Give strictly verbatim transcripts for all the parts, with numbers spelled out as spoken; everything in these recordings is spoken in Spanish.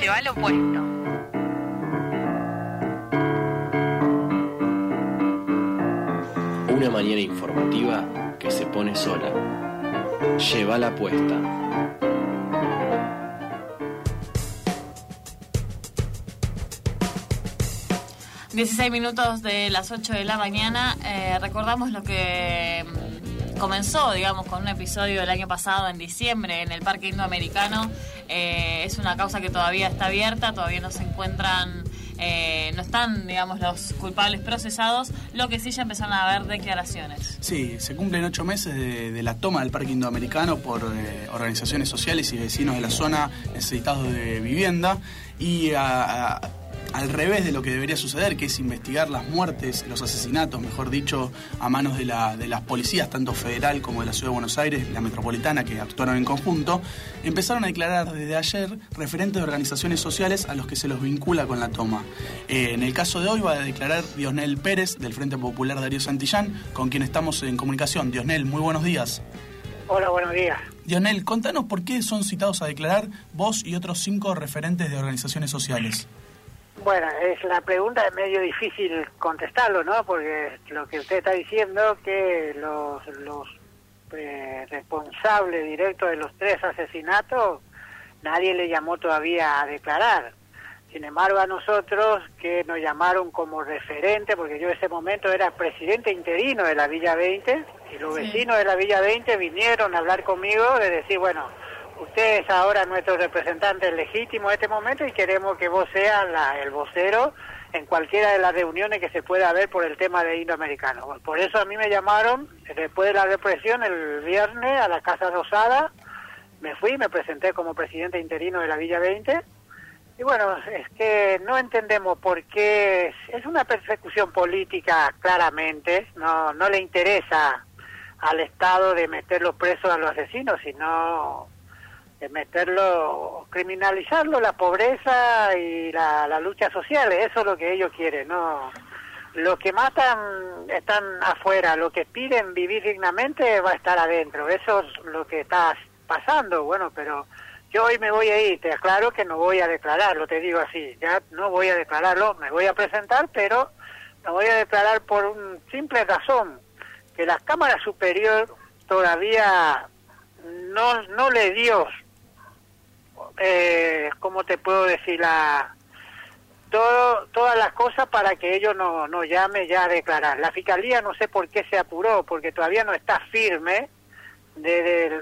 va lo opuesto. Una mañana informativa que se pone sola. Lleva la puesta. dieciséis minutos de las ocho de la mañana. Eh, recordamos lo que comenzó, digamos, con un episodio del año pasado, en diciembre, en el Parque Indoamericano. Eh, es una causa que todavía está abierta, todavía no se encuentran, eh, no están, digamos, los culpables procesados, lo que sí ya empezaron a haber declaraciones. Sí, se cumplen ocho meses de, de la toma del Parque Indoamericano por eh, organizaciones sociales y vecinos de la zona necesitados de vivienda, y a, a al revés de lo que debería suceder, que es investigar las muertes, los asesinatos, mejor dicho, a manos de, la, de las policías, tanto federal como de la Ciudad de Buenos Aires, la metropolitana, que actuaron en conjunto, empezaron a declarar desde ayer referentes de organizaciones sociales a los que se los vincula con la toma. Eh, en el caso de hoy va a declarar Diosnel Pérez, del Frente Popular Darío Santillán, con quien estamos en comunicación. Diosnel, muy buenos días. Hola, buenos días. Diosnel, contanos por qué son citados a declarar vos y otros cinco referentes de organizaciones sociales. Bueno, es la pregunta es medio difícil contestarlo, ¿no? Porque lo que usted está diciendo, que los, los eh, responsables directos de los tres asesinatos, nadie le llamó todavía a declarar. Sin embargo, a nosotros, que nos llamaron como referente, porque yo en ese momento era presidente interino de la Villa veinte, y los sí. vecinos de la Villa veinte vinieron a hablar conmigo de decir, bueno, usted es ahora nuestro representante legítimo en este momento y queremos que vos seas la, el vocero en cualquiera de las reuniones que se pueda ver por el tema de Indoamericano. Bueno, por eso a mí me llamaron después de la represión el viernes a la Casa Rosada. Me fui, me presenté como presidente interino de la Villa veinte. Y bueno, es que no entendemos por qué es una persecución política claramente. No, no le interesa al Estado de meterlos presos a los asesinos, sino de meterlo, criminalizarlo, la pobreza y la, la lucha social. Eso es lo que ellos quieren, ¿no? Los que matan están afuera, los que piden vivir dignamente va a estar adentro. Eso es lo que está pasando. Bueno, pero yo hoy me voy a ir, te aclaro que no voy a declararlo, te digo así, ya no voy a declararlo, me voy a presentar, pero no voy a declarar por un simple razón, que la Cámara Superior todavía no, no le dio, Eh, ¿cómo te puedo decir? La, todo, todas las cosas para que ellos no, no llame ya a declarar. La Fiscalía no sé por qué se apuró, porque todavía no está firme de, de,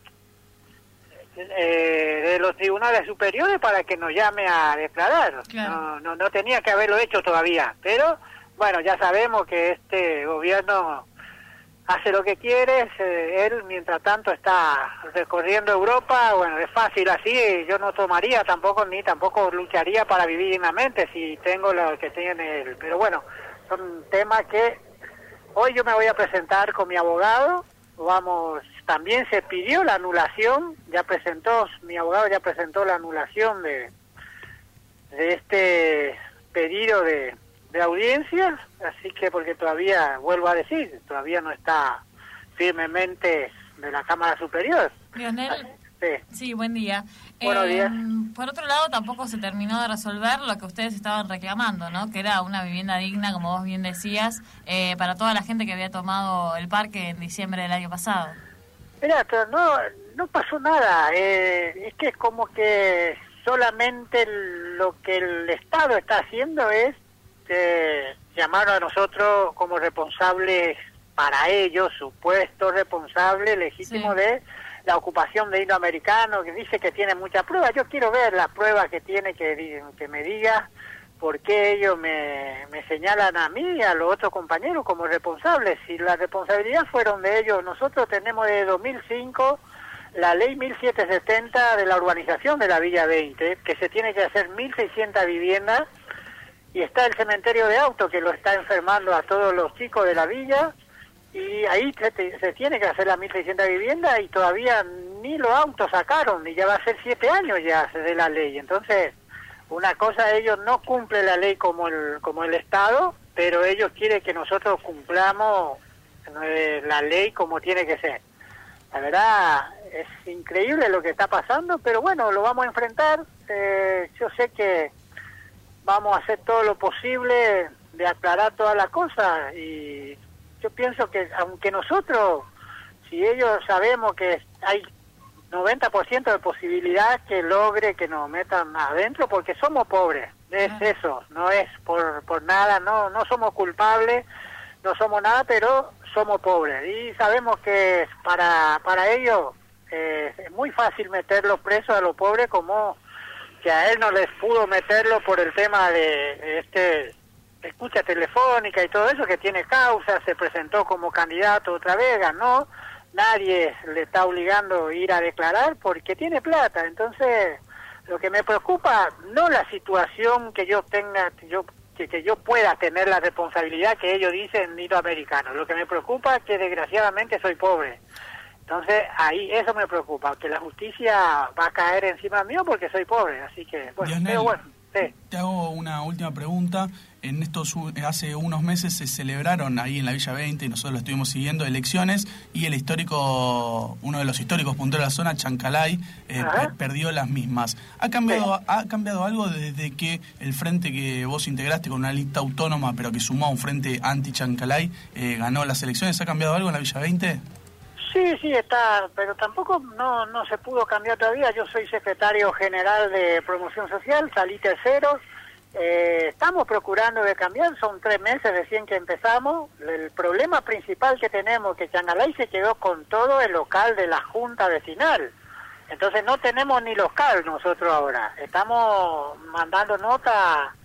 de, de los tribunales superiores para que nos llame a declarar. Claro. No, no, no tenía que haberlo hecho todavía, pero bueno, ya sabemos que este gobierno hace lo que quiere. Eh, él mientras tanto está recorriendo Europa. Bueno, es fácil así, yo no tomaría tampoco, ni tampoco lucharía para vivir dignamente si tengo lo que tiene él, pero bueno, son temas que hoy yo me voy a presentar con mi abogado. Vamos, también se pidió la anulación, ya presentó, mi abogado ya presentó la anulación de, de este pedido de de audiencia, así que porque todavía, vuelvo a decir, todavía no está firmemente de la Cámara Superior. Diosnel, sí. sí, buen día. Buenos eh, días. Por otro lado, tampoco se terminó de resolver lo que ustedes estaban reclamando, ¿no? Que era una vivienda digna, como vos bien decías, eh, para toda la gente que había tomado el parque en diciembre del año pasado. Mira, no, no pasó nada, eh, es que es como que solamente lo que el Estado está haciendo es Eh, llamaron a nosotros como responsables para ellos, supuesto responsable legítimo sí. de la ocupación de Indoamericano, que dice que tiene muchas pruebas. Yo quiero ver las pruebas que tiene, que, que me diga por qué ellos me, me señalan a mí y a los otros compañeros como responsables. Si la responsabilidad fueron de ellos, nosotros tenemos desde dos mil cinco la ley mil setecientos setenta de la urbanización de la Villa veinte, que se tiene que hacer mil seiscientas viviendas. Y está el cementerio de autos que lo está enfermando a todos los chicos de la villa, y ahí se, te, se tiene que hacer las mil seiscientas viviendas y todavía ni los autos sacaron, y ya va a ser siete años ya de la ley. Entonces, una cosa, ellos no cumplen la ley como el, como el Estado, pero ellos quieren que nosotros cumplamos eh, la ley como tiene que ser. la verdad es increíble lo que está pasando, pero bueno, lo vamos a enfrentar. Eh, yo sé que vamos a hacer todo lo posible de aclarar todas las cosas, y yo pienso que aunque nosotros, si ellos sabemos que hay noventa por ciento de posibilidad que logre que nos metan adentro, porque somos pobres, es eso, no es por por nada, no no somos culpables, no somos nada, pero somos pobres, y sabemos que para para ellos eh, es muy fácil meterlos presos a los pobres, como que a él no les pudo meterlo por el tema de este escucha telefónica y todo eso, que tiene causa, se presentó como candidato otra vez, ganó. Nadie le está obligando a ir a declarar porque tiene plata. Entonces, lo que me preocupa, no la situación que yo tenga, yo que, que yo pueda tener la responsabilidad que ellos dicen iberoamericanos. Lo que me preocupa es que desgraciadamente soy pobre. Entonces, ahí eso me preocupa, que la justicia va a caer encima mío porque soy pobre. Así que, bueno, Diosnel, pero bueno, sí. Te hago una última pregunta. En estos hace unos meses se celebraron ahí en la Villa veinte, y nosotros lo estuvimos siguiendo, elecciones, y el histórico, uno de los históricos punteros de la zona, Chancalay, eh, per perdió las mismas. ¿Ha cambiado, sí. ¿Ha cambiado algo desde que el frente que vos integraste con una lista autónoma, pero que sumó a un frente anti-Chancalay, eh, ganó las elecciones? ¿Ha cambiado algo en la Villa veinte? Sí, sí, está, pero tampoco no no se pudo cambiar todavía. Yo soy secretario general de Promoción Social, salí tercero. Eh, estamos procurando de cambiar, son tres meses recién que empezamos. El problema principal que tenemos es que Chancalay se quedó con todo el local de la Junta Vecinal. Entonces no tenemos ni local nosotros ahora. Estamos mandando nota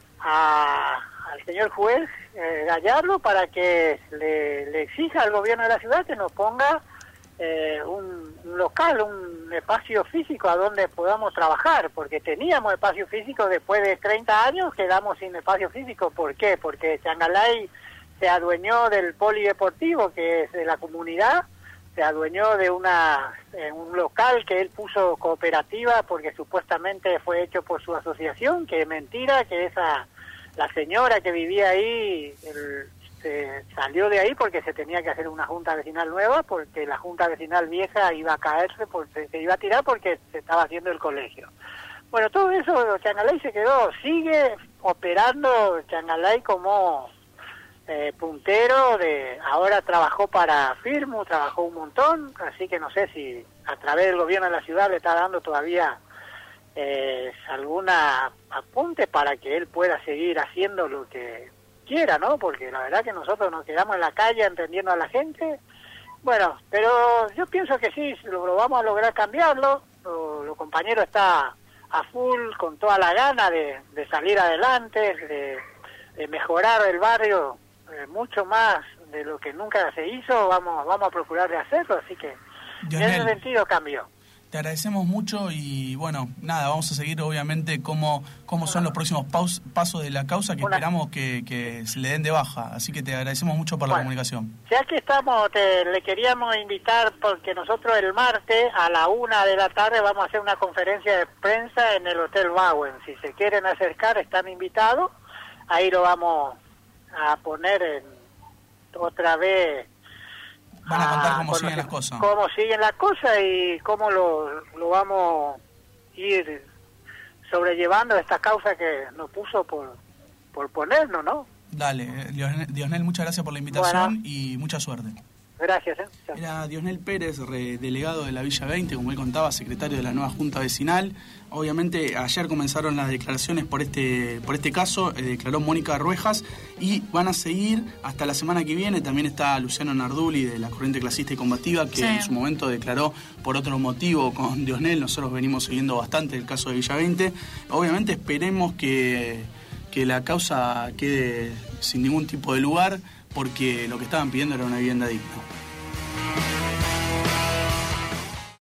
a, al señor juez eh, Gallardo para que le, le exija al gobierno de la ciudad que nos ponga eh, un, un local, un espacio físico a donde podamos trabajar, porque teníamos espacio físico. Después de treinta años quedamos sin espacio físico. ¿Por qué? Porque Chancalay se adueñó del polideportivo, que es de la comunidad, se adueñó de una eh, un local que él puso cooperativa porque supuestamente fue hecho por su asociación, que es mentira, que esa la señora que vivía ahí el, se salió de ahí porque se tenía que hacer una junta vecinal nueva, porque la junta vecinal vieja iba a caerse, porque se iba a tirar porque se estaba haciendo el colegio. Bueno, todo eso, Chancalay se quedó, sigue operando Chancalay como eh, puntero, de ahora trabajó para Firmu, trabajó un montón, así que no sé si a través del gobierno de la ciudad le está dando todavía eh, alguna apunte para que él pueda seguir haciendo lo que quiera, ¿no? Porque la verdad que nosotros nos quedamos en la calle entendiendo a la gente. Bueno, pero yo pienso que sí, lo, lo vamos a lograr cambiarlo. Los compañeros están a full, con toda la gana de, de salir adelante, de, de mejorar el barrio eh, mucho más de lo que nunca se hizo. Vamos vamos a procurar de hacerlo, así que Diosnel, en ese sentido cambió. Te agradecemos mucho y bueno, nada, vamos a seguir obviamente cómo, cómo son los próximos paus, pasos de la causa, que Una... esperamos que, que se le den de baja, así que te agradecemos mucho por bueno, la comunicación. Ya que estamos, te, le queríamos invitar porque nosotros el martes a la una de la tarde vamos a hacer una conferencia de prensa en el Hotel Bauen. Si se quieren acercar están invitados, ahí lo vamos a poner en, otra vez. Van a contar cómo siguen las cosas. Cómo siguen las cosas y cómo lo, lo vamos a ir sobrellevando esta causa que nos puso por, por ponernos, ¿no? Dale, Diosnel, muchas gracias por la invitación bueno, y mucha suerte. Gracias. ¿eh? Era Diosnel Pérez, delegado de la Villa veinte, como él contaba, secretario de la nueva Junta Vecinal. Obviamente ayer comenzaron las declaraciones por este por este caso, eh, declaró Mónica Ruejas, y van a seguir hasta la semana que viene. También está Luciano Narduli, de la Corriente Clasista y Combativa, que sí. en su momento declaró por otro motivo con Diosnel. Nosotros venimos siguiendo bastante el caso de Villa veinte. Obviamente esperemos que, que la causa quede sin ningún tipo de lugar, porque lo que estaban pidiendo era una vivienda digna.